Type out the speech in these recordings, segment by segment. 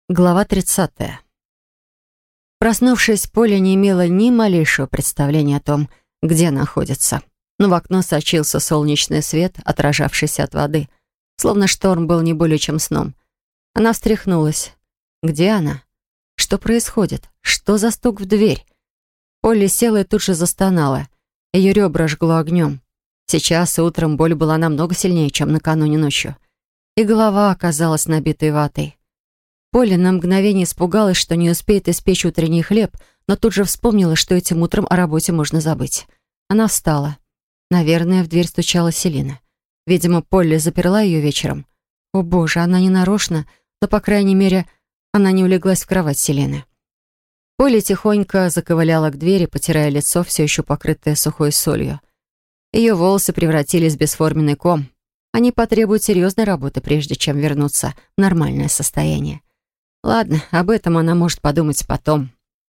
Глава 30. Проснувшись, Поля не имела ни малейшего представления о том, где находится. Но в окно сочился солнечный свет, отражавшийся от воды. Словно шторм был не более чем сном. Она встряхнулась. Где она? Что происходит? Что за стук в дверь? Полли села и тут же застонала. Ее ребра жгло огнем. Сейчас и утром боль была намного сильнее, чем накануне ночью. И голова оказалась набитой ватой. Поля на мгновение испугалась, что не успеет испечь утренний хлеб, но тут же вспомнила, что этим утром о работе можно забыть. Она встала. Наверное, в дверь стучала Селина. Видимо, Полли заперла ее вечером. О боже, она не нарочно, но, по крайней мере, она не улеглась в кровать Селины. Поля тихонько заковыляла к двери, потирая лицо, все еще покрытое сухой солью. Ее волосы превратились в бесформенный ком. Они потребуют серьезной работы, прежде чем вернуться в нормальное состояние. Ладно, об этом она может подумать потом.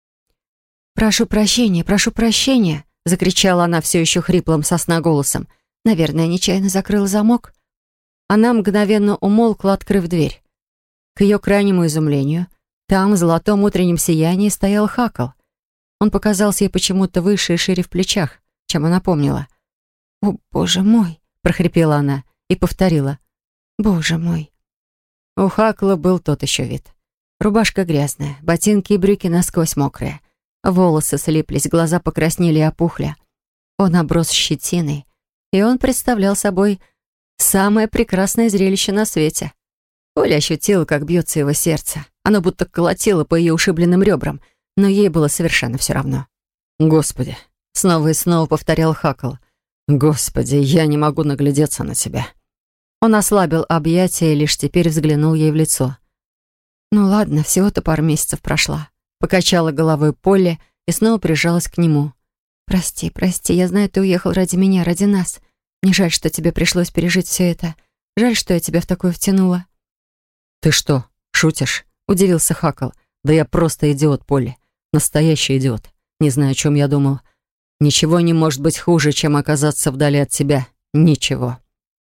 прошу прощения!» — закричала она все еще хриплым со сна голосом. «Наверное, нечаянно закрыла замок». Она мгновенно умолкла, открыв дверь. К ее крайнему изумлению, там, в золотом утреннем сиянии, стоял Хакл. Он показался ей почему-то выше и шире в плечах, чем она помнила. «О, боже мой!» — прохрипела она и повторила. «Боже мой!» У Хакла был тот еще вид. Рубашка грязная, ботинки и брюки насквозь мокрые. Волосы слиплись, глаза покраснели и опухли. Он оброс щетиной, и он представлял собой самое прекрасное зрелище на свете. Оля ощутила, как бьется его сердце. Оно будто колотило по ее ушибленным ребрам, но ей было совершенно все равно. «Господи!» — снова и снова повторял Хакл. «Господи, я не могу наглядеться на тебя». Он ослабил объятия и лишь теперь взглянул ей в лицо. «Ну ладно, всего-то пару месяцев прошла». Покачала головой Полли и снова прижалась к нему. «Прости, я знаю, ты уехал ради меня, ради нас. Мне жаль, что тебе пришлось пережить все это. Жаль, что я тебя в такое втянула». «Ты что, шутишь?» — удивился Хакл. «Да я просто идиот, Полли. Настоящий идиот. Не знаю, о чем я думал. Ничего не может быть хуже, чем оказаться вдали от тебя. Ничего».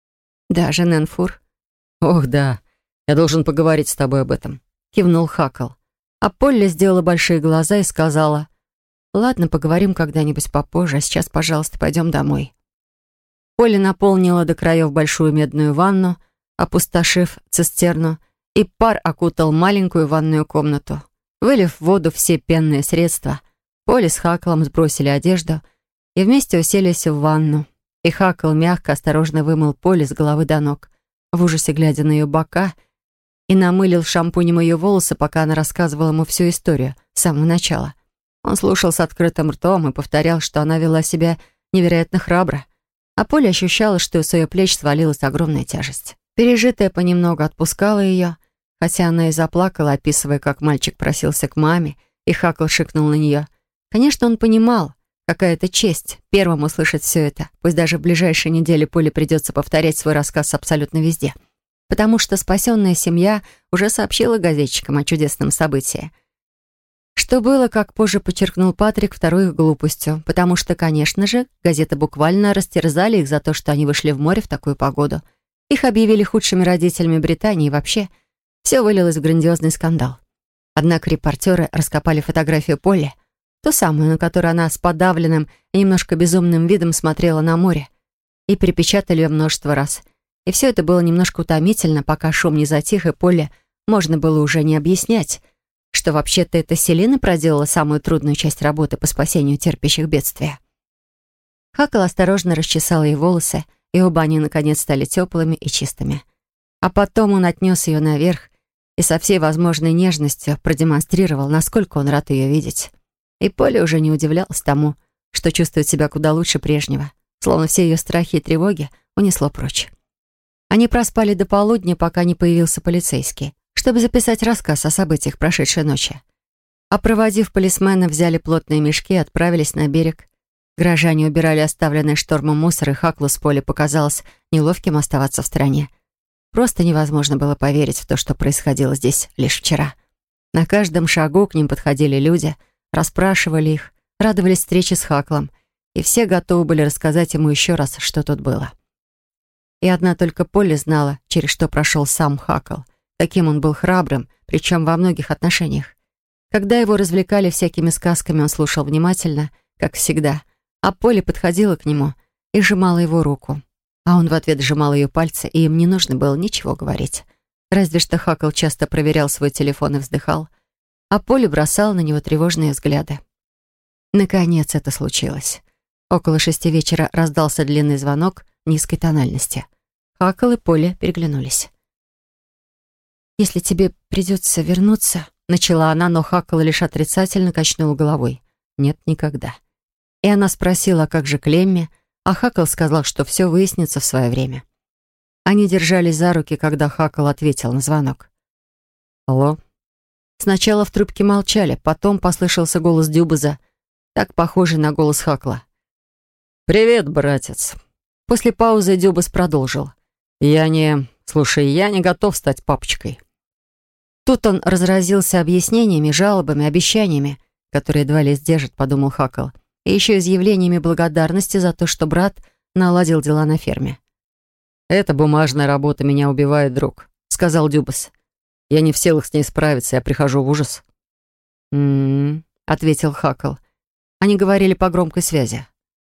«Даже Нэнфур?» «Ох, да. Я должен поговорить с тобой об этом», — кивнул Хакл. А Полли сделала большие глаза и сказала: «Ладно, поговорим когда-нибудь попозже, а сейчас, пожалуйста, пойдем домой». Полли наполнила до краев большую медную ванну, опустошив цистерну, и пар окутал маленькую ванную комнату. Вылив в воду все пенные средства, Полли с Хаклом сбросили одежду и вместе уселись в ванну. И Хакл мягко, осторожно вымыл Полли с головы до ног, в ужасе глядя на ее бока, и намылил шампунем ее волосы, пока она рассказывала ему всю историю с самого начала. Он слушал с открытым ртом и повторял, что она вела себя невероятно храбро, а Поля ощущала, что с ее плеч свалилась огромная тяжесть. Пережитое понемногу отпускало ее, хотя она и заплакала, описывая, как мальчик просился к маме, и Хакл шикнул на нее. Конечно, он понимал, какая это честь первым услышать все это, пусть даже в ближайшие недели Поле придется повторять свой рассказ абсолютно везде, потому что спасенная семья уже сообщила газетчикам о чудесном событии. Что было, как позже подчеркнул Патрик, второй их глупостью, потому что, конечно же, газеты буквально растерзали их за то, что они вышли в море в такую погоду. Их объявили худшими родителями Британии и вообще. Все вылилось в грандиозный скандал. Однако репортеры раскопали фотографию Полли, ту самую, на которой она с подавленным и немножко безумным видом смотрела на море, и перепечатали ее множество раз. И все это было немножко утомительно, пока шум не затих, и Поле можно было уже не объяснять, что вообще-то эта Селина проделала самую трудную часть работы по спасению терпящих бедствия. Хакл осторожно расчесал ей волосы, и оба они, наконец, стали теплыми и чистыми. А потом он отнес ее наверх и со всей возможной нежностью продемонстрировал, насколько он рад ее видеть. И Поле уже не удивлялась тому, что чувствует себя куда лучше прежнего, словно все ее страхи и тревоги унесло прочь. Они проспали до полудня, пока не появился полицейский, чтобы записать рассказ о событиях прошедшей ночи. А проводив полисмена, взяли плотные мешки и отправились на берег. Горожане убирали оставленный штормом мусор, и Хаклу с Полли показалось неловким оставаться в стороне. Просто невозможно было поверить в то, что происходило здесь лишь вчера. На каждом шагу к ним подходили люди, расспрашивали их, радовались встрече с Хаклом, и все готовы были рассказать ему еще раз, что тут было. И одна только Полли знала, через что прошел сам Хакл, Таким он был храбрым, причем во многих отношениях. Когда его развлекали всякими сказками, он слушал внимательно, как всегда, а Полли подходила к нему и сжимала его руку. А он в ответ сжимал ее пальцы, и им не нужно было ничего говорить. Разве что Хакл часто проверял свой телефон и вздыхал, а Полли бросала на него тревожные взгляды. Наконец это случилось. Около 6 вечера раздался длинный звонок низкой тональности. Хакл и Полли переглянулись. «Если тебе придется вернуться...» — начала она, но Хакл лишь отрицательно качнул головой. «Нет, никогда». И она спросила, как же Клемми, а Хакл сказал, что все выяснится в свое время. Они держались за руки, когда Хакл ответил на звонок. «Алло?» Сначала в трубке молчали, потом послышался голос Дюбеза, так похожий на голос Хакла. «Привет, братец». После паузы Дюбез продолжил. Слушай, я не готов стать папочкой». Тут он разразился объяснениями, жалобами, обещаниями, которые едва ли сдержит, подумал Хакл, и еще изъявлениями благодарности за то, что брат наладил дела на ферме. «Эта бумажная работа меня убивает, друг», — сказал Дюбес. «Я не в силах с ней справиться, я прихожу в ужас». Ответил Хакл. Они говорили по громкой связи.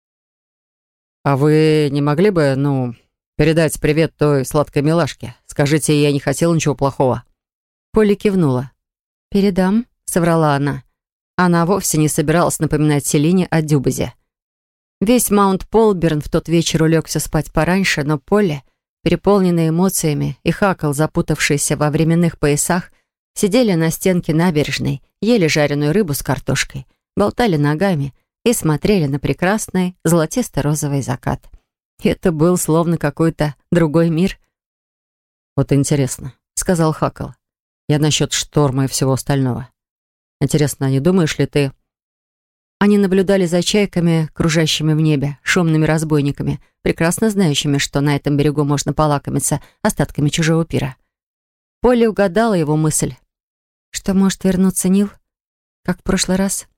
«А вы не могли бы, передать привет той сладкой милашке? Скажите, я не хотел ничего плохого». Полли кивнула. «Передам», — соврала она. Она вовсе не собиралась напоминать Селине о Дюбезе. Весь Маунт-Полберн в тот вечер улегся спать пораньше, но Полли, переполненная эмоциями, и Хакл, запутавшийся во временных поясах, сидели на стенке набережной, ели жареную рыбу с картошкой, болтали ногами и смотрели на прекрасный золотисто-розовый закат. Это был словно какой-то другой мир. «Вот интересно», — сказал Хакл. «Я насчет шторма и всего остального. Интересно, не думаешь ли ты...» Они наблюдали за чайками, кружащими в небе, шумными разбойниками, прекрасно знающими, что на этом берегу можно полакомиться остатками чужого пира. Полли угадала его мысль. Что может вернуться Нил, как в прошлый раз?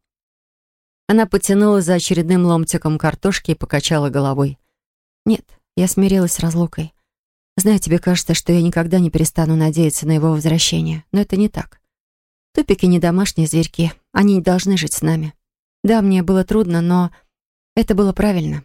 Она потянула за очередным ломтиком картошки и покачала головой. «Нет, я смирилась с разлукой. Знаю, тебе кажется, что я никогда не перестану надеяться на его возвращение, но это не так. Тупики не домашние зверьки, они не должны жить с нами. Да, мне было трудно, но это было правильно».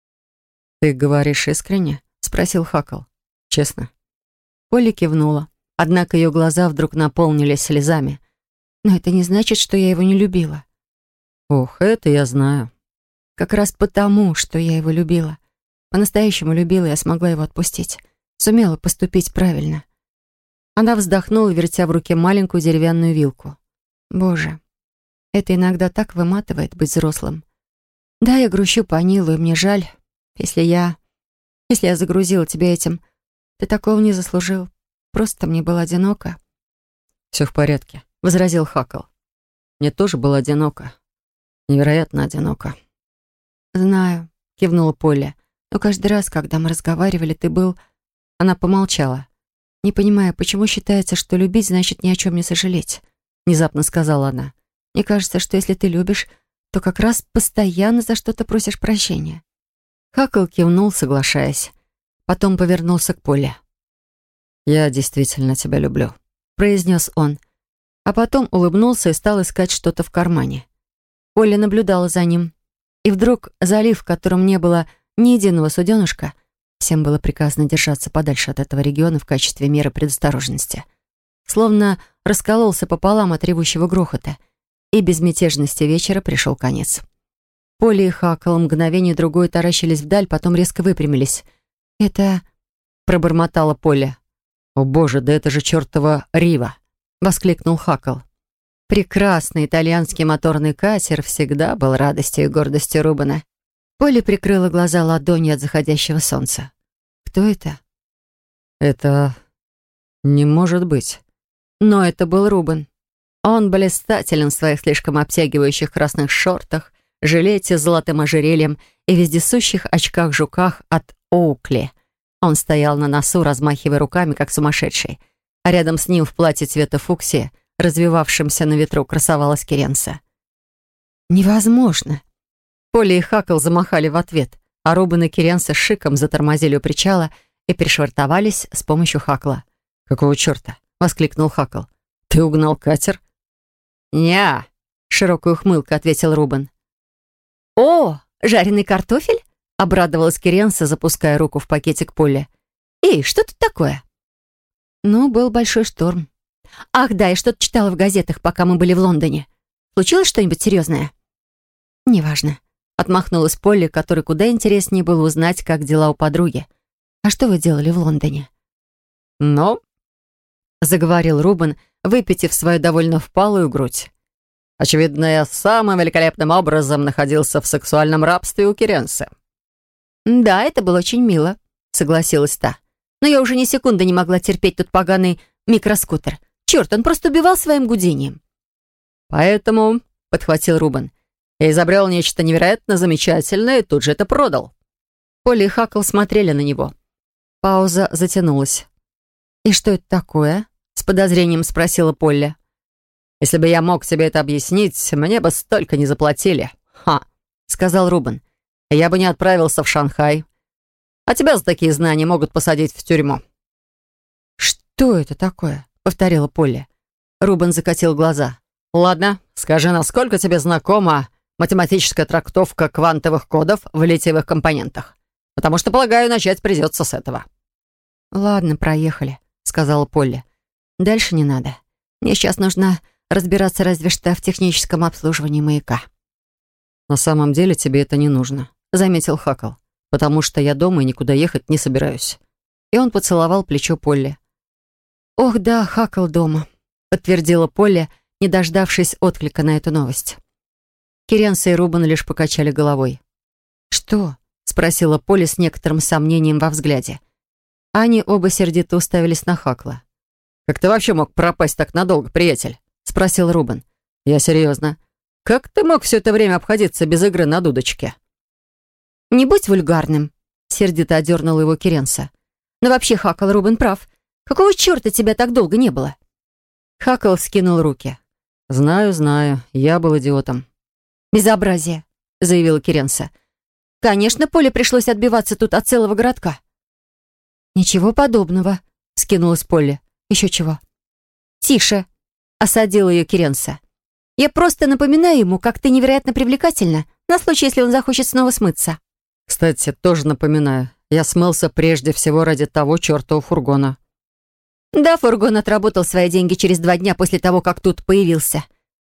«Ты говоришь искренне?» — спросил Хакл. «Честно?» Полли кивнула, однако ее глаза вдруг наполнились слезами. «Но это не значит, что я его не любила». «Ох, это я знаю». «Как раз потому, что я его любила. По-настоящему любила, я смогла его отпустить. Сумела поступить правильно». Она вздохнула, вертя в руке маленькую деревянную вилку. «Боже, это иногда так выматывает быть взрослым. Да, я грущу по Нилу, и мне жаль, если я загрузила тебя этим. Ты такого не заслужил. Просто мне было одиноко». «Все в порядке», — возразил Хакл. «Мне тоже было одиноко. Невероятно одиноко». «Знаю», — кивнула Полли. «Но каждый раз, когда мы разговаривали, ты был...» Она помолчала. «Не понимая, почему считается, что любить значит ни о чем не сожалеть?» Внезапно сказала она. «Мне кажется, что если ты любишь, то как раз постоянно за что-то просишь прощения». Хакл кивнул, соглашаясь. Потом повернулся к Полли. «Я действительно тебя люблю», — произнес он. А потом улыбнулся и стал искать что-то в кармане. Полли наблюдала за ним. И вдруг залив, в котором не было ни единого суденышка, всем было приказано держаться подальше от этого региона в качестве меры предосторожности, словно раскололся пополам от ревущего грохота, и безмятежности вечера пришел конец. Полли и Хакл мгновение-другое таращились вдаль, потом резко выпрямились. «Это...» — пробормотала Полли. «О боже, да это же чертова Рива!» — воскликнул Хакл. Прекрасный итальянский моторный катер всегда был радостью и гордостью Рубена. Полли прикрыла глаза ладонью от заходящего солнца. «Кто это?» «Это... не может быть». Но это был Рубен. Он блистателен в своих слишком обтягивающих красных шортах, жилете с золотым ожерельем и вездесущих очках-жуках от Оукли. Он стоял на носу, размахивая руками, как сумасшедший. А рядом с ним в платье цвета фуксии, развивавшемся на ветру, красовалась Керенса. «Невозможно!» Полли и Хакл замахали в ответ, а Рубен и Керенса с шиком затормозили у причала и пришвартовались с помощью Хакла. «Какого черта?» — воскликнул Хакл. «Ты угнал катер?» «Не-а», широкая ухмылка, ответил Рубен. «О, жареный картофель?» — обрадовалась Керенса, запуская руку в пакетик Полли. «Эй, что тут такое?» «Ну, был большой шторм». «Ах, да, я что-то читала в газетах, пока мы были в Лондоне. Случилось что-нибудь серьезное?» «Неважно», — отмахнулась Полли, которой куда интереснее было узнать, как дела у подруги. «А что вы делали в Лондоне?» «Ну», — заговорил Рубен, выпитив свою довольно впалую грудь. «Очевидно, я самым великолепным образом находился в сексуальном рабстве у Керенсы». «Да, это было очень мило», — согласилась та. «Но я уже ни секунды не могла терпеть тот поганый микроскутер. Черт, он просто убивал своим гудением». «Поэтому», — подхватил Рубен, «я изобрел нечто невероятно замечательное и тут же это продал». Полли и Хакл смотрели на него. Пауза затянулась. «И что это такое?» — с подозрением спросила Полли. «Если бы я мог тебе это объяснить, мне бы столько не заплатили». «Ха», — сказал Рубен. «Я бы не отправился в Шанхай. А тебя за такие знания могут посадить в тюрьму». «Что это такое?» — повторила Полли. Рубен закатил глаза. «Ладно, скажи, насколько тебе знакома математическая трактовка квантовых кодов в литиевых компонентах? Потому что, полагаю, начать придется с этого». «Ладно, проехали», — сказала Полли. «Дальше не надо. Мне сейчас нужно разбираться разве что в техническом обслуживании маяка». «На самом деле тебе это не нужно», — заметил Хакл. «Потому что я дома и никуда ехать не собираюсь». И он поцеловал плечо Полли. «Ох да, Хакл дома», — подтвердила Полли, не дождавшись отклика на эту новость. Керенса и Рубен лишь покачали головой. «Что?» — спросила Полли с некоторым сомнением во взгляде. Они оба сердито уставились на Хакла. «Как ты вообще мог пропасть так надолго, приятель?» — спросил Рубен. «Я серьезно. Как ты мог все это время обходиться без игры на дудочке?» «Не будь вульгарным», — сердито одернула его Керенса. «Но вообще, Хакл, Рубен прав. Какого черта тебя так долго не было?» Хакл вскинул руки. «Знаю, я был идиотом». «Безобразие», — заявила Керенса. «Конечно, Поле пришлось отбиваться тут от целого городка». «Ничего подобного», — скинулась Полли. «Еще чего?» «Тише», — осадила ее Керенса. «Я просто напоминаю ему, как ты невероятно привлекательна, на случай, если он захочет снова смыться». «Кстати, тоже напоминаю, я смылся прежде всего ради того чертова фургона». «Да, фургон отработал свои деньги через 2 дня после того, как тут появился»,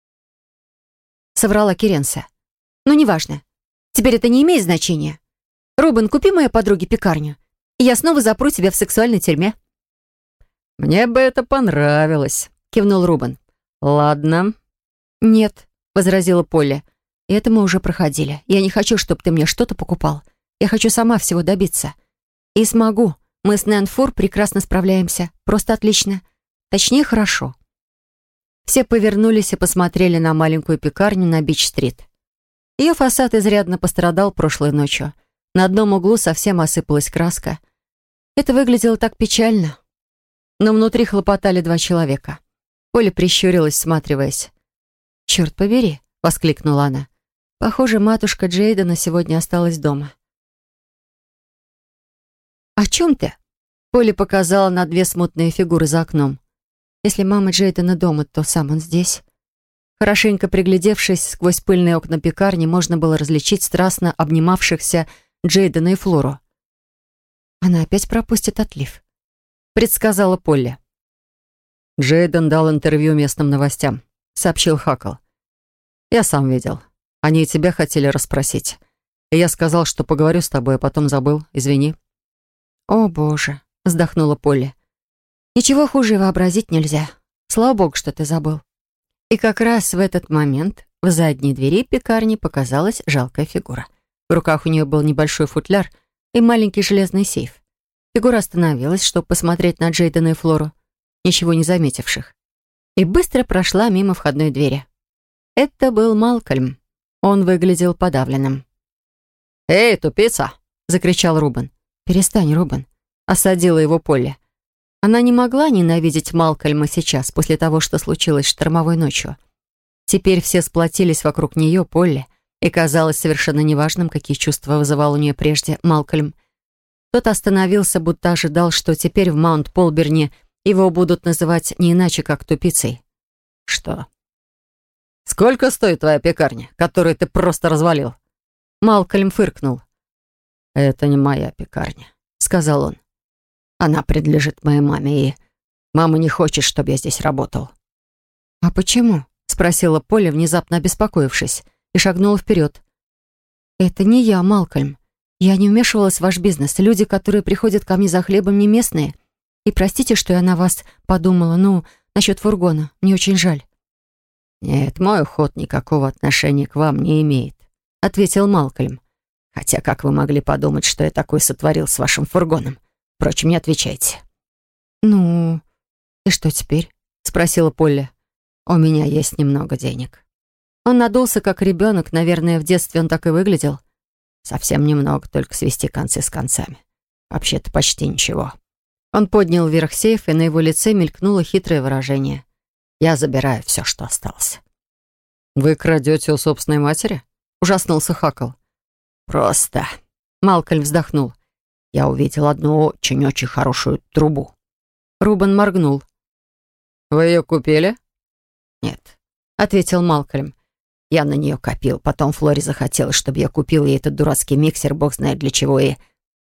— соврала Керенса. «Но неважно. Теперь это не имеет значения. Рубен, купи моей подруге пекарню, и я снова запру тебя в сексуальной тюрьме». «Мне бы это понравилось», — кивнул Рубен. «Ладно». «Нет», — возразила Полли. «Это мы уже проходили. Я не хочу, чтобы ты мне что-то покупал. Я хочу сама всего добиться. И смогу. Мы с Нэн-Фур прекрасно справляемся. Просто отлично. Точнее, хорошо». Все повернулись и посмотрели на маленькую пекарню на Бич-стрит. Ее фасад изрядно пострадал прошлой ночью. На одном углу совсем осыпалась краска. Это выглядело так печально. Но внутри хлопотали 2 человека. Поля прищурилась, всматриваясь. «Черт побери!» — воскликнула она. «Похоже, матушка Джейдена сегодня осталась дома». «О чем ты?» Поля показала на 2 смутные фигуры за окном. «Если мама Джейдена дома, то сам он здесь». Хорошенько приглядевшись, сквозь пыльные окна пекарни можно было различить страстно обнимавшихся Джейдена и Флору. «Она опять пропустит отлив», — предсказала Полли. «Джейден дал интервью местным новостям», — сообщил Хакл. «Я сам видел. Они и тебя хотели расспросить. И я сказал, что поговорю с тобой, а потом забыл. Извини». «О, Боже», — вздохнула Полли. «Ничего хуже и вообразить нельзя. Слава Богу, что ты забыл». И как раз в этот момент в задней двери пекарни показалась жалкая фигура. В руках у нее был небольшой футляр и маленький железный сейф. Фигура остановилась, чтобы посмотреть на Джейдена и Флору, ничего не заметивших, и быстро прошла мимо входной двери. Это был Малкольм. Он выглядел подавленным. «Эй, тупица!» — закричал Рубен. «Перестань, Рубен», — осадила его Полли. Она не могла ненавидеть Малкольма сейчас, после того, что случилось штормовой ночью. Теперь все сплотились вокруг нее, Полли, и казалось совершенно неважным, какие чувства вызывал у нее прежде Малкольм. Тот остановился, будто ожидал, что теперь в Маунт-Полберне его будут называть не иначе, как тупицей. Что? Сколько стоит твоя пекарня, которую ты просто развалил? Малкольм фыркнул. Это не моя пекарня, сказал он. Она принадлежит моей маме, и мама не хочет, чтобы я здесь работал. А почему? Спросила Полли, внезапно обеспокоившись, и шагнула вперед. Это не я, Малкольм. Я не вмешивалась в ваш бизнес. Люди, которые приходят ко мне за хлебом, не местные. И простите, что я на вас подумала, насчет фургона. Мне очень жаль. Нет, мой уход никакого отношения к вам не имеет, ответил Малкольм. Хотя как вы могли подумать, что я такое сотворил с вашим фургоном? Впрочем, не отвечайте. Ну, и что теперь? Спросила Полли. У меня есть немного денег. Он надулся, как ребенок. Наверное, в детстве он так и выглядел. Совсем немного, только свести концы с концами. Вообще-то почти ничего. Он поднял вверх сейф, и на его лице мелькнуло хитрое выражение. Я забираю все, что осталось. «Вы крадете у собственной матери?» — ужаснулся Хакл. «Просто...» — Малкольм вздохнул. «Я увидел одну очень-очень хорошую трубу». Рубен моргнул. «Вы ее купили?» «Нет», — ответил Малкольм. «Я на нее копил. Потом Флоре захотелось, чтобы я купил ей этот дурацкий миксер, бог знает для чего, и...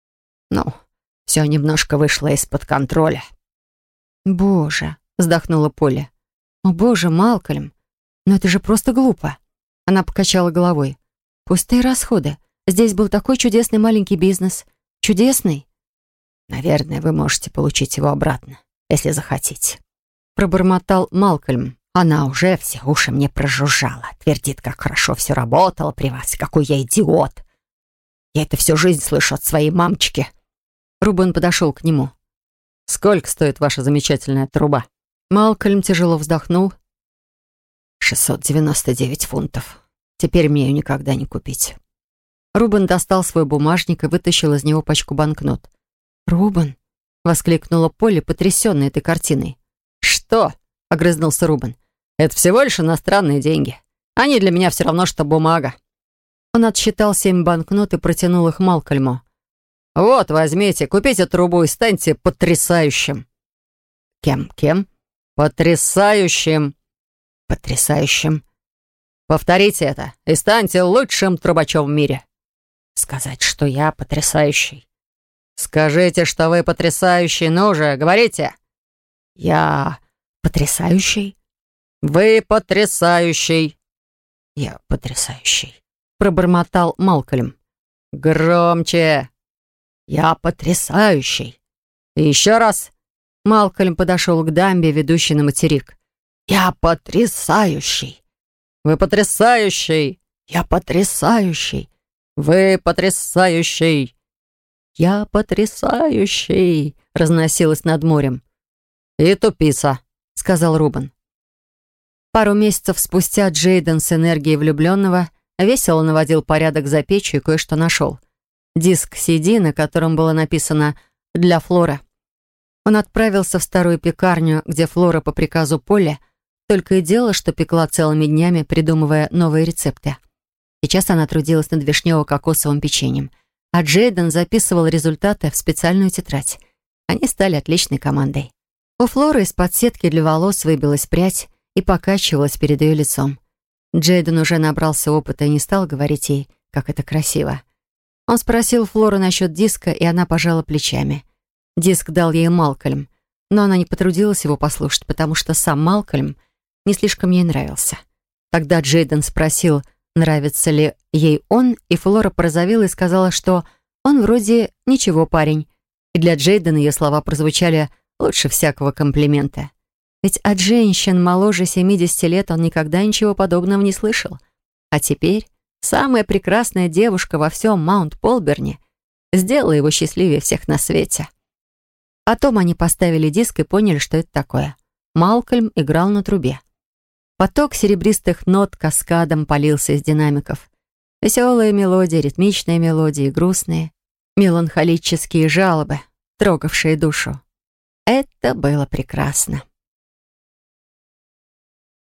все немножко вышло из-под контроля». «Боже», — вздохнула Полли. «О, боже, Малкольм, но это же просто глупо». Она покачала головой. «Пустые расходы. Здесь был такой чудесный маленький бизнес. Чудесный». «Наверное, вы можете получить его обратно, если захотите», — пробормотал Малкольм. «Она уже все уши мне прожужжала. Твердит, как хорошо все работало при вас, какой я идиот. Я это всю жизнь слышу от своей мамочки». Рубен подошел к нему. «Сколько стоит ваша замечательная труба?» Малкольм тяжело вздохнул. 699 фунтов. Теперь мне ее никогда не купить». Рубен достал свой бумажник и вытащил из него пачку банкнот. «Рубен!» — воскликнула Полли, потрясенная этой картиной. «Что?» — огрызнулся Рубен. «Это всего лишь иностранные деньги. Они для меня все равно, что бумага». Он отсчитал 7 банкнот и протянул их Малкольму. «Вот, возьмите, купите трубу и станьте потрясающим». «Кем?» «Потрясающим». «Потрясающим». «Повторите это и станьте лучшим трубачом в мире». «Сказать, что я потрясающий». «Скажите, что вы потрясающий, ну же, говорите». «Я потрясающий». «Вы потрясающий». «Я потрясающий», — пробормотал Малкольм. «Громче». «Я потрясающий». «И еще раз». Малкольм подошел к дамбе, ведущей на материк. «Я потрясающий». «Вы потрясающий». «Я потрясающий». «Вы потрясающий». «Я потрясающий», — разносилось над морем. «И тупица», — сказал Рубен. Пару месяцев спустя Джейден с энергией влюбленного весело наводил порядок за печью и кое-что нашел. Диск CD, на котором было написано «Для Флоры». Он отправился в старую пекарню, где Флора по приказу Полли только и делала, что пекла целыми днями, придумывая новые рецепты. Сейчас она трудилась над вишнево-кокосовым печеньем, а Джейден записывал результаты в специальную тетрадь. Они стали отличной командой. У Флоры из-под сетки для волос выбилась прядь и покачивалась перед ее лицом. Джейден уже набрался опыта и не стал говорить ей, как это красиво. Он спросил Флору насчет диска, и она пожала плечами. Диск дал ей Малкольм, но она не потрудилась его послушать, потому что сам Малкольм не слишком ей нравился. Тогда Джейден спросил, нравится ли ей он, и Флора порозовела и сказала, что он вроде ничего парень. И для Джейдена ее слова прозвучали лучше всякого комплимента. Ведь от женщин моложе 70 лет он никогда ничего подобного не слышал. А теперь самая прекрасная девушка во всем Маунт-Полберне сделала его счастливее всех на свете. Потом они поставили диск и поняли, что это такое. Малкольм играл на трубе. Поток серебристых нот каскадом полился из динамиков. Веселые мелодии, ритмичные мелодии, грустные, меланхолические жалобы, трогавшие душу. Это было прекрасно.